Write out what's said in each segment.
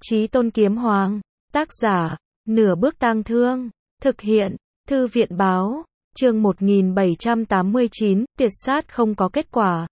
Chí Tôn Kiếm Hoàng, tác giả, Nửa Bước Tang Thương, thực hiện, Thư viện báo, chương 1789, tiệt sát không có kết quả.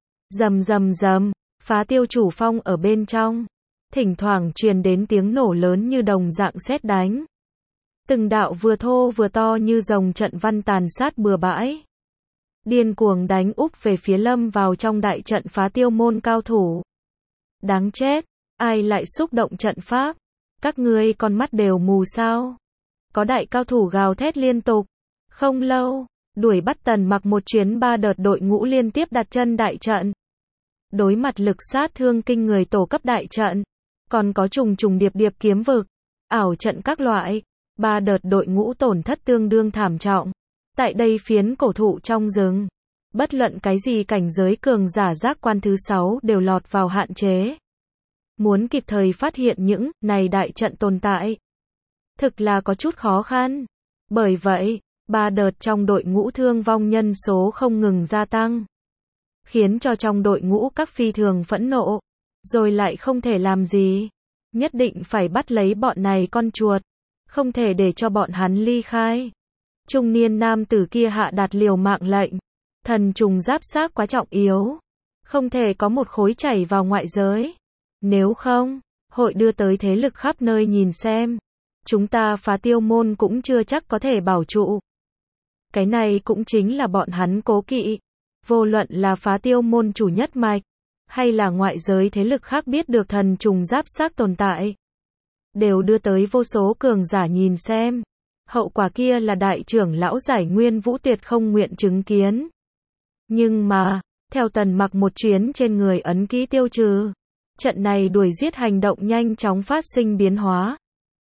Rầm rầm rầm, Phá Tiêu Chủ Phong ở bên trong, thỉnh thoảng truyền đến tiếng nổ lớn như đồng dạng sét đánh. Từng đạo vừa thô vừa to như rồng trận văn tàn sát bừa bãi. Điên cuồng đánh úp về phía lâm vào trong đại trận Phá Tiêu môn cao thủ. Đáng chết, ai lại xúc động trận pháp? Các ngươi con mắt đều mù sao? Có đại cao thủ gào thét liên tục. Không lâu, đuổi bắt Tần Mặc một chuyến 3 đợt đội ngũ liên tiếp đặt chân đại trận. Đối mặt lực sát thương kinh người tổ cấp đại trận, còn có trùng trùng điệp điệp kiếm vực, ảo trận các loại, 3 đợt đội ngũ tổn thất tương đương thảm trọng. Tại đây phiến cổ thụ trong rừng, bất luận cái gì cảnh giới cường giả giác quan thứ 6 đều lọt vào hạn chế. Muốn kịp thời phát hiện những này đại trận tồn tại, thực là có chút khó khăn. Bởi vậy, 3 đợt trong đội ngũ thương vong nhân số không ngừng gia tăng, khiến cho trong đội ngũ các phi thường phẫn nộ, rồi lại không thể làm gì. Nhất định phải bắt lấy bọn này con chuột, không thể để cho bọn hắn ly khai. Trung niên nam tử kia hạ đạt liều mạng lệnh. Thần trùng giáp xác quá trọng yếu, không thể có một khối chảy vào ngoại giới. Nếu không, hội đưa tới thế lực khắp nơi nhìn xem. Chúng ta Phá Tiêu môn cũng chưa chắc có thể bảo trụ. Cái này cũng chính là bọn hắn cố kỵ. Vô luận là Phá Tiêu môn chủ nhất mạch, hay là ngoại giới thế lực khác biết được thần trùng giáp xác tồn tại, đều đưa tới vô số cường giả nhìn xem. Hậu quả kia là đại trưởng lão Giải Nguyên Vũ tuyệt không nguyện chứng kiến. Nhưng mà, theo Tần Mặc một chuyến trên người ấn ký tiêu trừ, trận này đuổi giết hành động nhanh chóng phát sinh biến hóa.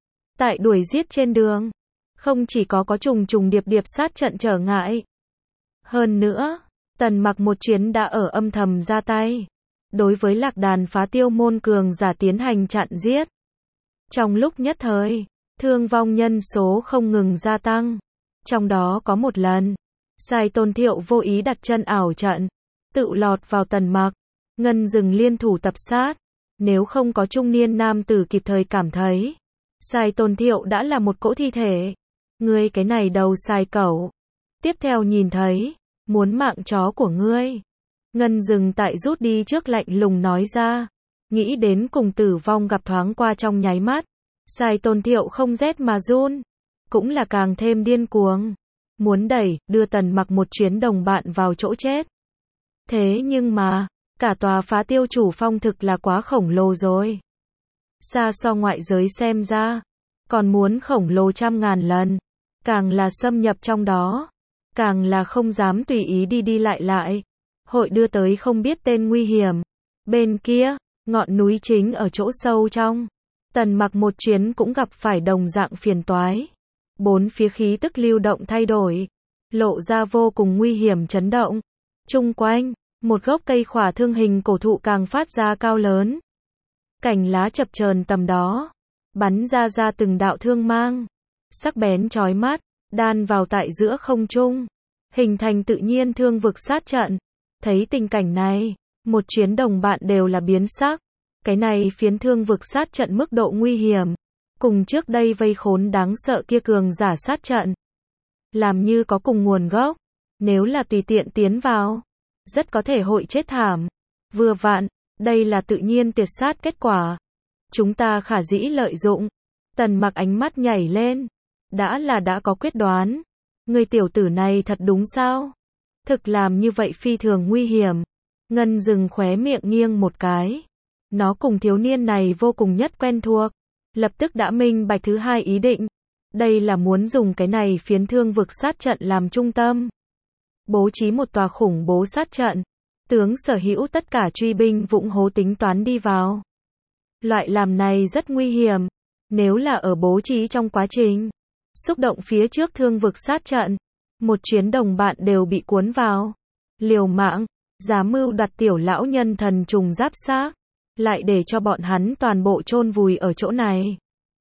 Tại đuổi giết trên đường, không chỉ có trùng trùng điệp điệp sát trận trở ngại. Hơn nữa, Tần Mặc một chuyến đã ở âm thầm ra tay, đối với lạc đàn Phá Tiêu môn cường giả tiến hành chặn giết. Trong lúc nhất thời, thương vong nhân số không ngừng gia tăng. Trong đó có một lần, Sai Tôn Thiệu vô ý đặt chân ảo trận, tự lọt vào Tần Mặc, ngân dừng liên thủ tập sát. Nếu không có trung niên nam tử kịp thời cảm thấy, Sai Tôn Thiệu đã là một cỗ thi thể. Ngươi cái này đầu sai cẩu. Tiếp theo nhìn thấy, muốn mạng chó của ngươi. Ngân dừng tại rút đi trước lạnh lùng nói ra. Nghĩ đến cùng tử vong gặp thoáng qua trong nháy mắt. Sai Tôn Thiệu không rét mà run, cũng là càng thêm điên cuồng, muốn đưa Tần Mặc một chuyến đồng bạn vào chỗ chết. Thế nhưng mà, cả tòa Phá Tiêu Chủ Phong thực là quá khổng lồ rồi. Xa so ngoại giới xem ra, còn muốn khổng lồ trăm ngàn lần, càng là xâm nhập trong đó, càng là không dám tùy ý đi lại, hội đưa tới không biết tên nguy hiểm. Bên kia, ngọn núi chính ở chỗ sâu trong, Tần Mặc một chuyến cũng gặp phải đồng dạng phiền toái. Bốn phía khí tức lưu động thay đổi, lộ ra vô cùng nguy hiểm chấn động. Chung quanh, một gốc cây khỏa thương hình cổ thụ càng phát ra cao lớn. Cành lá chập chờn tầm đó, bắn ra từng đạo thương mang, sắc bén chói mắt, đan vào tại giữa không trung, hình thành tự nhiên thương vực sát trận. Thấy tình cảnh này, một chuyến đồng bạn đều là biến sắc. Cái này phiến thương vực sát trận mức độ nguy hiểm, cùng trước đây vây khốn đáng sợ kia cường giả sát trận, làm như có cùng nguồn gốc. Nếu là tùy tiện tiến vào, rất có thể hội chết thảm. Vừa vặn, đây là tự nhiên tiệt sát kết quả. Chúng ta khả dĩ lợi dụng. Tần Mặc ánh mắt nhảy lên. Đã có quyết đoán. Người tiểu tử này thật đúng sao? Thực làm như vậy phi thường nguy hiểm. Ngân dừng khóe miệng nghiêng một cái. Nó cùng thiếu niên này vô cùng nhất quen thuộc. Lập tức đã minh bạch thứ hai ý định. Đây là muốn dùng cái này phiến thương vực sát trận làm trung tâm, bố trí một tòa khủng bố sát trận. Tướng sở hữu tất cả truy binh vụng hố tính toán đi vào. Loại làm này rất nguy hiểm. Nếu là ở bố trí trong quá trình xúc động phía trước thương vực sát trận, một chuyến đồng bạn đều bị cuốn vào. Liều mạng, dám mưu đoạt tiểu lão nhân thần trùng giáp xác, lại để cho bọn hắn toàn bộ chôn vùi ở chỗ này.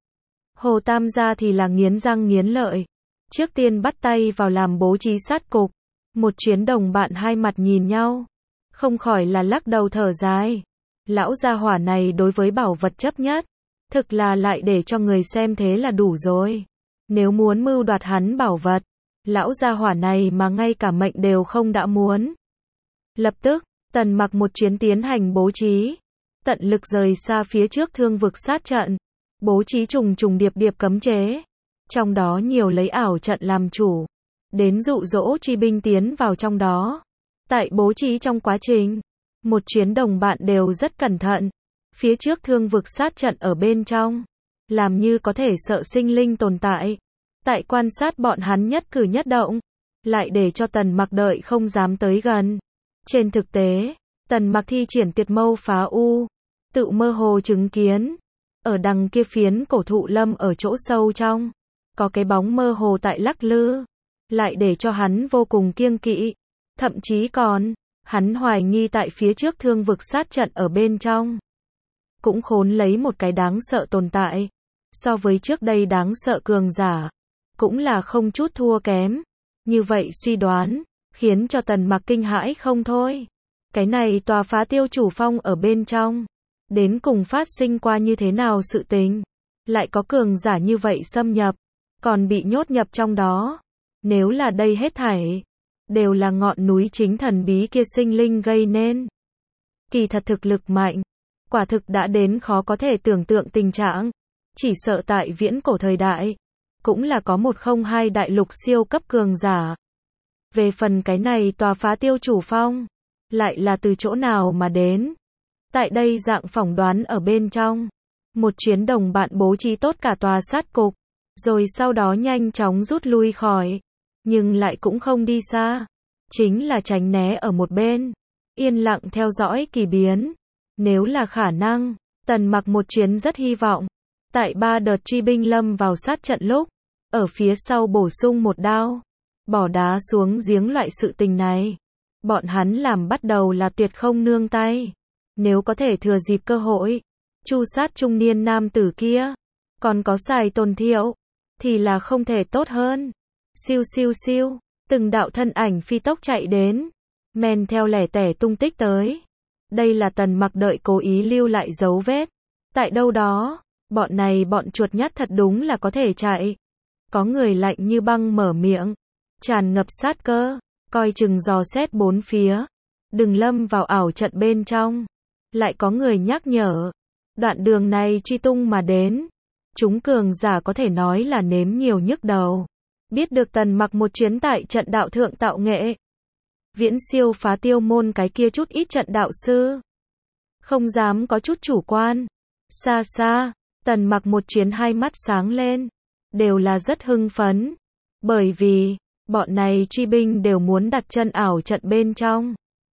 Hồ Tam gia thì là nghiến răng nghiến lợi. Trước tiên bắt tay vào làm bố trí sát cục. Một chuyến đồng bạn hai mặt nhìn nhau, không khỏi là lắc đầu thở dài. Lão gia hỏa này đối với bảo vật chấp nhất, Thực là lại để cho người xem thế là đủ rồi. Nếu muốn mưu đoạt hắn bảo vật, lão gia hỏa này mà ngay cả mệnh đều không đã muốn. Lập tức, Tần Mặc một chuyến tiến hành bố trí, tận lực rời xa phía trước thương vực sát trận, bố trí trùng trùng điệp điệp cấm chế, trong đó nhiều lấy ảo trận làm chủ, đến dụ dỗ truy binh tiến vào trong đó. Tại bố trí trong quá trình, một chuyến đồng bạn đều rất cẩn thận, phía trước thương vực sát trận ở bên trong, làm như có thể sợ sinh linh tồn tại, tại quan sát bọn hắn nhất cử nhất động, lại để cho Tần Mặc đợi không dám tới gần. Trên thực tế, Tần Mặc thi triển Tiệt Mâu Phá U, tự mơ hồ chứng kiến, ở đằng kia phiến cổ thụ lâm ở chỗ sâu trong, có cái bóng mơ hồ tại lắc lư, lại để cho hắn vô cùng kiêng kỵ, thậm chí còn, hắn hoài nghi tại phía trước thương vực sát trận ở bên trong, cũng khốn lấy một cái đáng sợ tồn tại, so với trước đây đáng sợ cường giả, cũng là không chút thua kém. Như vậy suy đoán, khiến cho Tần Mặc kinh hãi không thôi. Cái này tòa Phá Tiêu Chủ Phong ở bên trong, đến cùng phát sinh qua như thế nào sự tình, lại có cường giả như vậy xâm nhập, còn bị nhốt nhập trong đó. Nếu là đây hết thảy, đều là ngọn núi chính thần bí kia sinh linh gây nên. Kỳ thật thực lực mạnh, quả thực đã đến khó có thể tưởng tượng tình trạng, chỉ sợ tại viễn cổ thời đại, cũng là có một không hai đại lục siêu cấp cường giả. Về phần cái này tòa Phá Tiêu Chủ Phong, lại là từ chỗ nào mà đến? Tại đây dạng phỏng đoán ở bên trong, một chuyến đồng bạn bố trí tốt cả tòa sát cục, rồi sau đó nhanh chóng rút lui khỏi, nhưng lại cũng không đi xa, chính là tránh né ở một bên, yên lặng theo dõi kỳ biến. Nếu là khả năng, Tần Mặc một chuyến rất hy vọng, tại 3 đợt truy binh lâm vào sát trận lúc, ở phía sau bổ sung một đao, bỏ đá xuống giếng loại sự tình này. Bọn hắn làm bắt đầu là tuyệt không nương tay. Nếu có thể thừa dịp cơ hội, chu sát trung niên nam tử kia, còn có Sài Tôn Thiệu, thì là không thể tốt hơn. Siêu siêu siêu, từng đạo thân ảnh phi tốc chạy đến, men theo lẻ tẻ tung tích tới. Đây là Tần Mặc đợi cố ý lưu lại dấu vết. Tại đâu đó, bọn chuột nhắt thật đúng là có thể chạy. Có người lạnh như băng mở miệng, tràn ngập sát cơ, coi chừng dò xét bốn phía, đừng lâm vào ảo trận bên trong. Lại có người nhắc nhở, đoạn đường này truy tung mà đến, chúng cường giả có thể nói là nếm nhiều nhức đầu. Biết được Tần Mặc một chuyến tại trận đạo thượng tạo nghệ, viễn siêu phá tiêu môn cái kia chút ít trận đạo sư, không dám có chút chủ quan. Xa xa, Tần Mặc một chuyến hai mắt sáng lên, đều là rất hưng phấn, bởi vì bọn này truy binh đều muốn đặt chân ảo trận bên trong.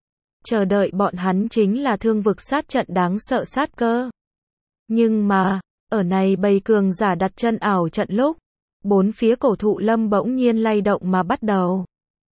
Chờ đợi bọn hắn chính là thương vực sát trận đáng sợ sát cơ. Nhưng mà, ở này bầy cường giả đặt chân ảo trận lúc, bốn phía cổ thụ lâm bỗng nhiên lay động mà bắt đầu.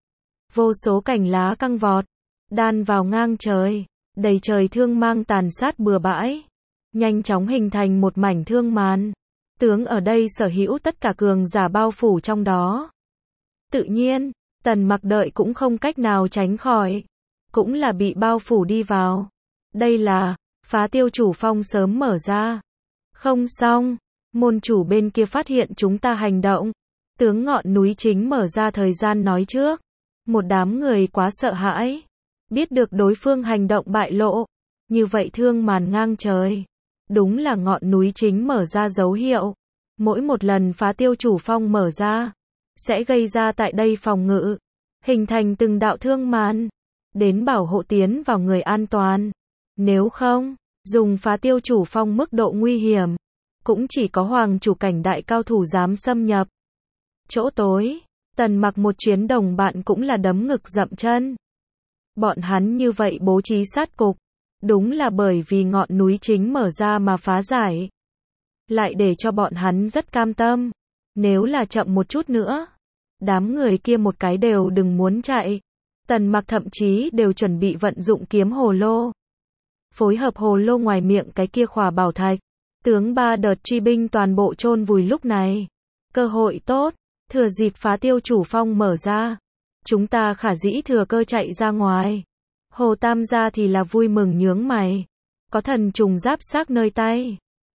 Vô số cành lá căng vọt, đan vào ngang trời, đầy trời thương mang tàn sát bừa bãi, nhanh chóng hình thành một mảnh thương màn. Tướng ở đây sở hữu tất cả cường giả bao phủ trong đó. Tự nhiên, Tần Mặc đợi cũng không cách nào tránh khỏi, cũng là bị bao phủ đi vào. Đây là Phá Tiêu Chủ Phong sớm mở ra. Không xong, môn chủ bên kia phát hiện chúng ta hành động. Tướng ngọn núi chính mở ra thời gian nói trước. Một đám người quá sợ hãi, biết được đối phương hành động bại lộ, như vậy thương màn ngang trời, đúng là ngọn núi chính mở ra dấu hiệu. Mỗi một lần Phá Tiêu Chủ Phong mở ra, sẽ gây ra tại đây phòng ngự, hình thành từng đạo thương màn, đến bảo hộ tiến vào người an toàn. Nếu không, dùng Phá Tiêu Chủ Phong mức độ nguy hiểm, cũng chỉ có hoàng chủ cảnh đại cao thủ dám xâm nhập. Chỗ tối, Tần Mặc một chuyến đồng bạn cũng là đấm ngực dậm chân. Bọn hắn như vậy bố trí sát cục, đúng là bởi vì ngọn núi chính mở ra mà phá giải. Lại để cho bọn hắn rất cam tâm. Nếu là chậm một chút nữa, đám người kia một cái đều đừng muốn chạy. Tần Mặc thậm chí đều chuẩn bị vận dụng kiếm hồ lô, phối hợp hồ lô ngoài miệng cái kia khỏa bảo thạch. Tướng 3 đợt truy binh toàn bộ chôn vùi lúc này. Cơ hội tốt, thừa dịp Phá Tiêu Chủ Phong mở ra, chúng ta khả dĩ thừa cơ chạy ra ngoài. Hồ Tam gia thì là vui mừng nhướng mày, có thần trùng giáp xác nơi tay,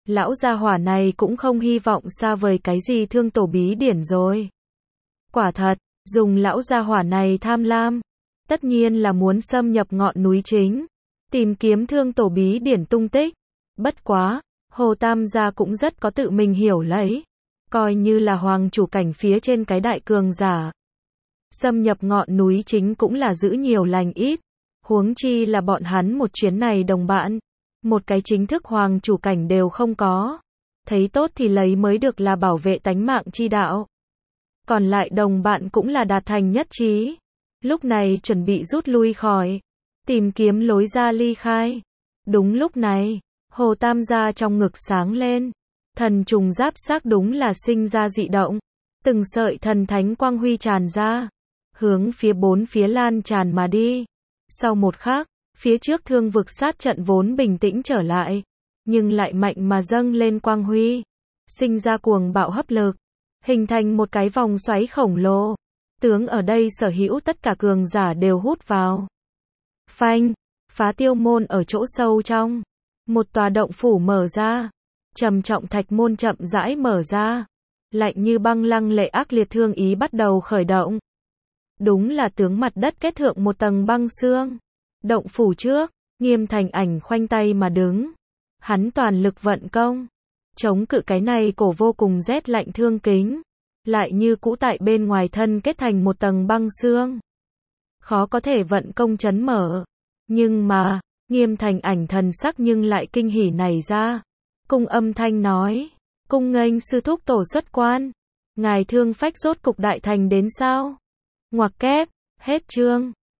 Lão gia hỏa này cũng không hy vọng xa vời cái gì thương tổ bí điển rồi. Quả thật, dùng lão gia hỏa này tham lam, tất nhiên là muốn xâm nhập ngọn núi chính, tìm kiếm thương tổ bí điển tung tích. Bất quá, Hồ Tam gia cũng rất có tự mình hiểu lấy, coi như là hoàng chủ cảnh phía trên cái đại cường giả. Xâm nhập ngọn núi chính cũng là giữ nhiều lành ít, huống chi là bọn hắn một chuyến này đồng bạn, một cái chính thức hoàng chủ cảnh đều không có. Thấy tốt thì lấy mới được là bảo vệ tánh mạng chi đạo. Còn lại đồng bạn cũng là đạt thành nhất trí. Lúc này chuẩn bị rút lui khỏi, tìm kiếm lối ra ly khai. Đúng lúc này, Hồ Tam gia trong ngực sáng lên. Thần trùng giáp xác đúng là sinh ra dị động. Từng sợi thần thánh quang huy tràn ra, hướng phía bốn phía lan tràn mà đi. Sau một khắc, phía trước thương vực sát trận vốn bình tĩnh trở lại, nhưng lại mạnh mà dâng lên quang huy, sinh ra cuồng bạo hấp lực, hình thành một cái vòng xoáy khổng lồ. Tướng ở đây sở hữu tất cả cường giả đều hút vào. Phanh, Phá Tiêu môn ở chỗ sâu trong, một tòa động phủ mở ra, trầm trọng thạch môn chậm rãi mở ra, lạnh như băng lăng lệ ác liệt thương ý bắt đầu khởi động. Đúng là tướng mặt đất kết thượng một tầng băng xương. Động phủ trước, Nghiêm Thành Ảnh khoanh tay mà đứng. Hắn toàn lực vận công, chống cự cái này cổ vô cùng rét lạnh thương kính, lại như cũ tại bên ngoài thân kết thành một tầng băng xương. Khó có thể vận công chấn mở. Nhưng mà, Nghiêm Thành Ảnh thần sắc nhưng lại kinh hỉ nảy ra. Cung âm thanh nói, cung nghênh sư thúc tổ xuất quan. Ngài thương phách rốt cục đại thành đến sao? Ngoặc kép, hết chương.